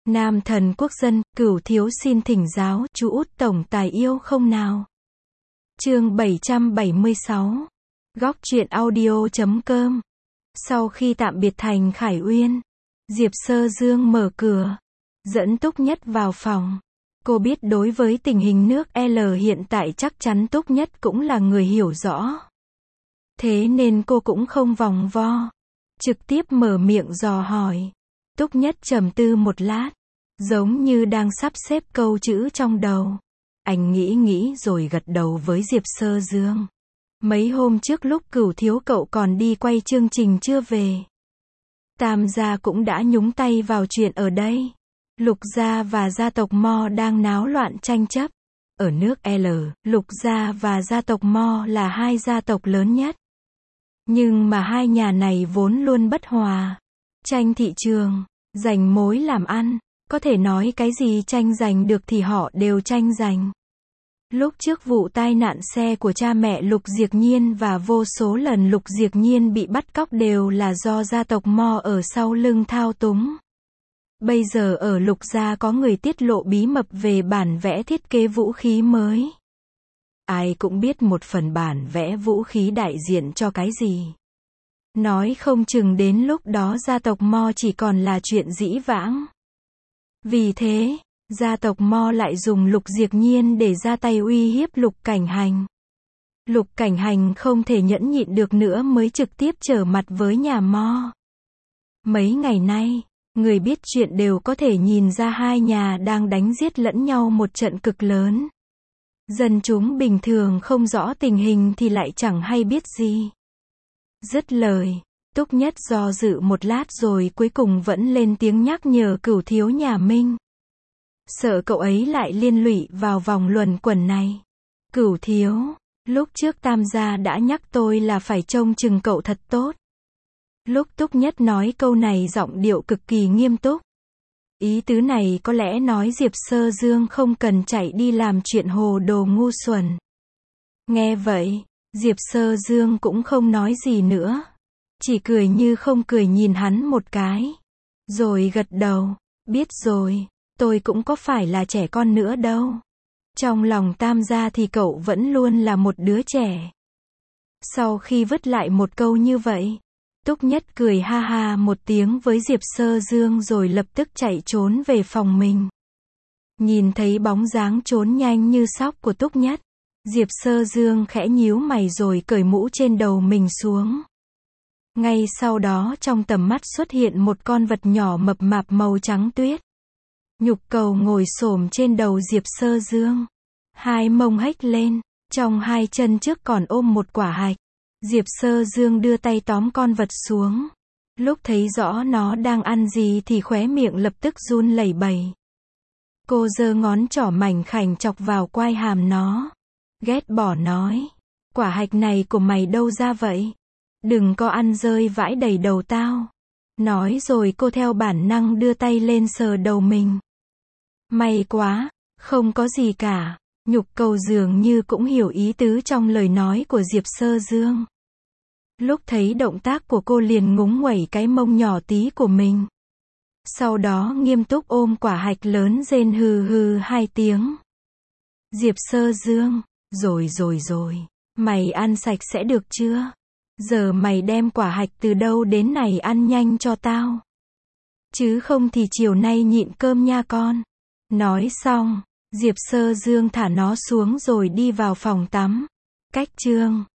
Nam thần quốc dân, Cửu thiếu xin thỉnh giáo, chú út tổng tài yêu không nào? Chương 776. Góc truyện audio.com. Sau khi tạm biệt Thành Khải Uyên, Diệp Sơ Dương mở cửa, dẫn Túc Nhất vào phòng. Cô biết đối với tình hình nước L hiện tại chắc chắn Túc Nhất cũng là người hiểu rõ. Thế nên cô cũng không vòng vo, trực tiếp mở miệng dò hỏi. Túc Nhất trầm tư một lát, giống như đang sắp xếp câu chữ trong đầu. Anh nghĩ rồi gật đầu với Diệp Sơ Dương. Mấy hôm trước lúc Cửu thiếu cậu còn đi quay chương trình chưa về, Tam gia cũng đã nhúng tay vào chuyện ở đây. Lục gia và gia tộc Mo đang náo loạn tranh chấp. Ở nước L, Lục gia và gia tộc Mo là hai gia tộc lớn nhất. Nhưng mà hai nhà này vốn luôn bất hòa. Tranh thị trường, giành mối làm ăn, có thể nói cái gì tranh giành được thì họ đều tranh giành. Lúc trước vụ tai nạn xe của cha mẹ Lục Diệc Nhiên và vô số lần Lục Diệc Nhiên bị bắt cóc đều là do gia tộc Mo ở sau lưng thao túng. Bây giờ ở Lục gia có người tiết lộ bí mật về bản vẽ thiết kế vũ khí mới. Ai cũng biết một phần bản vẽ vũ khí đại diện cho cái gì. Nói không chừng đến lúc đó gia tộc Mo chỉ còn là chuyện dĩ vãng. Vì thế, gia tộc Mo lại dùng Lục Diệc Nhiên để ra tay uy hiếp Lục Cảnh Hành. Lục Cảnh Hành không thể nhẫn nhịn được nữa mới trực tiếp trở mặt với nhà Mo. Mấy ngày nay, người biết chuyện đều có thể nhìn ra hai nhà đang đánh giết lẫn nhau một trận cực lớn. Dân chúng bình thường không rõ tình hình thì lại chẳng hay biết gì. Dứt lời, Túc Nhất do dự một lát rồi cuối cùng vẫn lên tiếng nhắc nhở Cửu thiếu nhà Minh. Sợ cậu ấy lại liên lụy vào vòng luẩn quẩn này. Cửu thiếu, lúc trước Tam gia đã nhắc tôi là phải trông chừng cậu thật tốt. Lúc Túc Nhất nói câu này giọng điệu cực kỳ nghiêm túc. Ý tứ này có lẽ nói Diệp Sơ Dương không cần chạy đi làm chuyện hồ đồ ngu xuẩn. Nghe vậy, Diệp Sơ Dương cũng không nói gì nữa. Chỉ cười như không cười nhìn hắn một cái. Rồi gật đầu, biết rồi, tôi cũng có phải là trẻ con nữa đâu. Trong lòng Tam gia thì cậu vẫn luôn là một đứa trẻ. Sau khi vứt lại một câu như vậy, Túc Nhất cười ha ha một tiếng với Diệp Sơ Dương rồi lập tức chạy trốn về phòng mình. Nhìn thấy bóng dáng trốn nhanh như sóc của Túc Nhất, Diệp Sơ Dương khẽ nhíu mày rồi cởi mũ trên đầu mình xuống. Ngay sau đó trong tầm mắt xuất hiện một con vật nhỏ mập mạp màu trắng tuyết. Nhục cầu ngồi xổm trên đầu Diệp Sơ Dương. Hai mông hếch lên, trong hai chân trước còn ôm một quả hạch. Diệp Sơ Dương đưa tay tóm con vật xuống. Lúc thấy rõ nó đang ăn gì thì khóe miệng lập tức run lẩy bẩy. Cô giơ ngón trỏ mảnh khảnh chọc vào quai hàm nó. Ghét bỏ nói. Quả hạch này của mày đâu ra vậy? Đừng có ăn rơi vãi đầy đầu tao. Nói rồi cô theo bản năng đưa tay lên sờ đầu mình. May quá, không có gì cả. Nhục cầu dường như cũng hiểu ý tứ trong lời nói của Diệp Sơ Dương. Lúc thấy động tác của cô liền ngúng nguẩy cái mông nhỏ tí của mình. Sau đó nghiêm túc ôm quả hạch lớn rên hừ hừ hai tiếng. Diệp Sơ Dương, rồi, mày ăn sạch sẽ được chưa? Giờ mày đem quả hạch từ đâu đến này ăn nhanh cho tao. Chứ không thì chiều nay nhịn cơm nha con. Nói xong, Diệp Sơ Dương thả nó xuống rồi đi vào phòng tắm. Cách chương